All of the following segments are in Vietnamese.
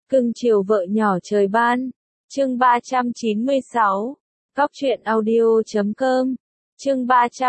Cưng chiều vợ nhỏ trời ban. Chương 396. Cóc truyện audio.com. Chương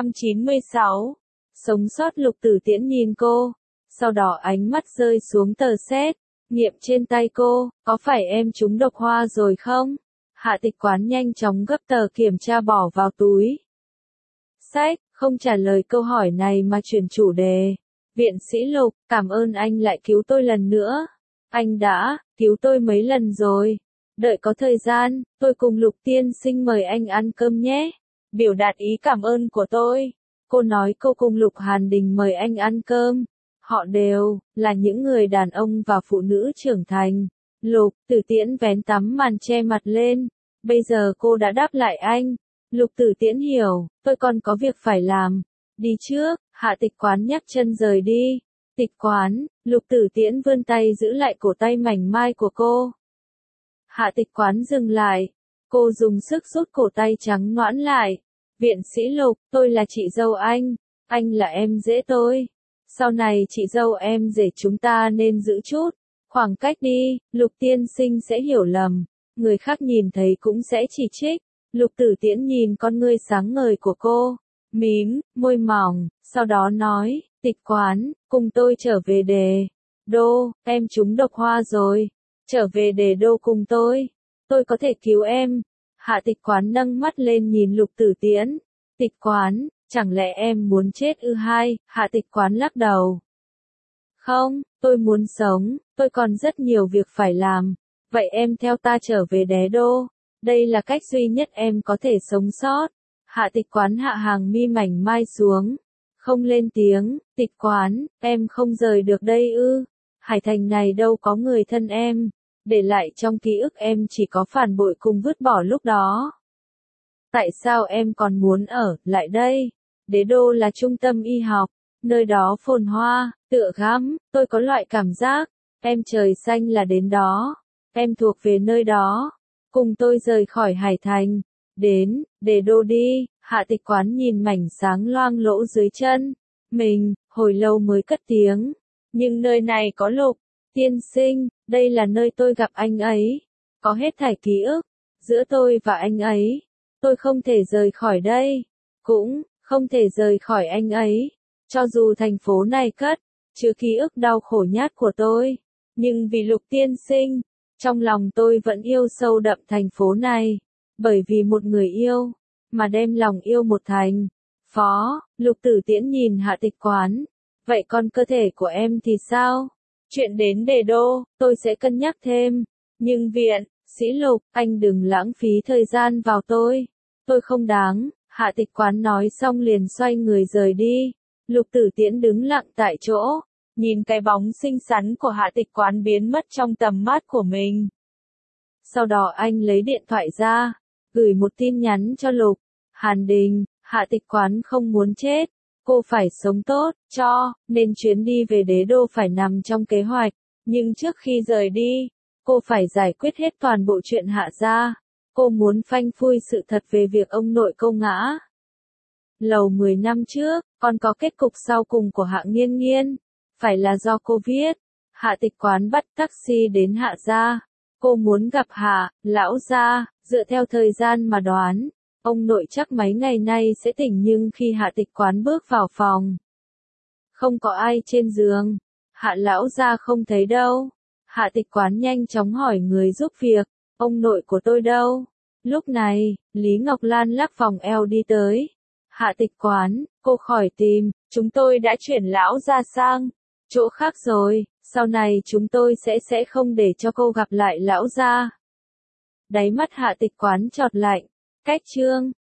396. Sống sót. Lục Tử Tiễn nhìn cô, sau đó ánh mắt rơi xuống tờ xét nghiệm trên tay cô, có phải em trúng độc hoa rồi không? Hạ Tịch Quán nhanh chóng gấp tờ kiểm tra bỏ vào túi sách, không trả lời câu hỏi này mà chuyển chủ đề. Viện sĩ Lục, cảm ơn anh lại cứu tôi lần nữa. Anh đã cứu tôi mấy lần rồi. Đợi có thời gian, tôi cùng Lục tiên sinh mời anh ăn cơm nhé. Biểu đạt ý cảm ơn của tôi. Cô nói cô cùng Lục Hàn Đình mời anh ăn cơm. Họ đều là những người đàn ông và phụ nữ trưởng thành. Lục Tử Tiễn vén tấm màn che mặt lên. Bây giờ cô đã đáp lại anh. Lục Tử Tiễn hiểu, tôi còn có việc phải làm. Đi trước. Hạ Tịch Quán nhấc chân rời đi. Tịch Quán. Lục Tử Tiễn vươn tay giữ lại cổ tay mảnh mai của cô. Hạ Tịch Quán dừng lại. Cô dùng sức rút cổ tay trắng nõn lại. Viện sĩ Lục, tôi là chị dâu anh là em rể tôi. Sau này chị dâu em rể chúng ta nên giữ chút khoảng cách đi, Lục tiên sinh sẽ hiểu lầm, người khác nhìn thấy cũng sẽ chỉ trích. Lục Tử Tiễn nhìn con ngươi sáng ngời của cô, mím môi mỏng, sau đó nói, Tịch Quán, cùng tôi trở về Đề Đô, em trúng độc hoa rồi, trở về Đề Đô cùng tôi có thể cứu em. Hạ Tịch Quán nâng mắt lên nhìn Lục Tử Tiễn. Tịch Quán, chẳng lẽ em muốn chết ư? Hạ Tịch Quán lắc đầu. Không, tôi muốn sống, tôi còn rất nhiều việc phải làm. Vậy em theo ta trở về Đế Đô. Đây là cách duy nhất em có thể sống sót. Hạ Tịch Quán hạ hàng mi mảnh mai xuống. Không lên tiếng. Tịch Quán, em không rời được đây ư? Hải Thành này đâu có người thân em. Để lại trong ký ức em chỉ có phản bội cùng vứt bỏ lúc đó. Tại sao em còn muốn ở lại đây? Đế Đô là trung tâm y học, nơi đó phồn hoa, tựa gắm, tôi có loại cảm giác, em trời xanh là đến đó, em thuộc về nơi đó. Cùng tôi rời khỏi Hải Thành, đến Đế Đô đi. Hạ Tịch Quán nhìn mảnh sáng loang lỗ dưới chân mình, hồi lâu mới cất tiếng. Nhưng nơi này có Lục tiên sinh, đây là nơi tôi gặp anh ấy, có hết thảy ký ức giữa tôi và anh ấy. Tôi không thể rời khỏi đây, cũng không thể rời khỏi anh ấy. Cho dù thành phố này cất chứa ký ức đau khổ nhất của tôi, nhưng vì Lục tiên sinh, trong lòng tôi vẫn yêu sâu đậm thành phố này. Bởi vì một người yêu, mà đem lòng yêu một thành phó. Lục Tử Tiễn nhìn Hạ Tịch Quán. Vậy còn cơ thể của em thì sao? Chuyện đến Đề Đô, tôi sẽ cân nhắc thêm. Nhưng viện sĩ Lục, anh đừng lãng phí thời gian vào tôi không đáng. Hạ Tịch Quán nói xong liền xoay người rời đi. Lục Tử Tiễn đứng lặng tại chỗ, nhìn cái bóng xinh xắn của Hạ Tịch Quán biến mất trong tầm mắt của mình. Sau đó anh lấy điện thoại ra, gửi một tin nhắn cho Lục Hàn Đình. Hạ Tịch Quán không muốn chết, cô phải sống tốt, nên chuyến đi về Đế Đô phải nằm trong kế hoạch. Nhưng trước khi rời đi, cô phải giải quyết hết toàn bộ chuyện Hạ gia. Cô muốn phanh phui sự thật về việc ông nội cô ngã lầu 10 năm trước, còn có kết cục sau cùng của Hạ Nghiên Nghiên. Phải là do cô viết. Hạ Tịch Quán bắt taxi đến Hạ gia. Cô muốn gặp Hạ lão gia. Dựa theo thời gian mà đoán, ông nội chắc mấy ngày nay sẽ tỉnh, nhưng khi Hạ Tịch Quán bước vào phòng, không có ai trên giường. Hạ lão gia không thấy đâu. Hạ Tịch Quán nhanh chóng hỏi người giúp việc, ông nội của tôi đâu? Lúc này, Lý Ngọc Lan lắc vòng eo đi tới. Hạ Tịch Quán, cô khỏi tìm, chúng tôi đã chuyển lão gia sang chỗ khác rồi, sau này chúng tôi sẽ không để cho cô gặp lại lão gia. Đáy mắt Hạ Tịch Quán chọt lạnh. Cách chương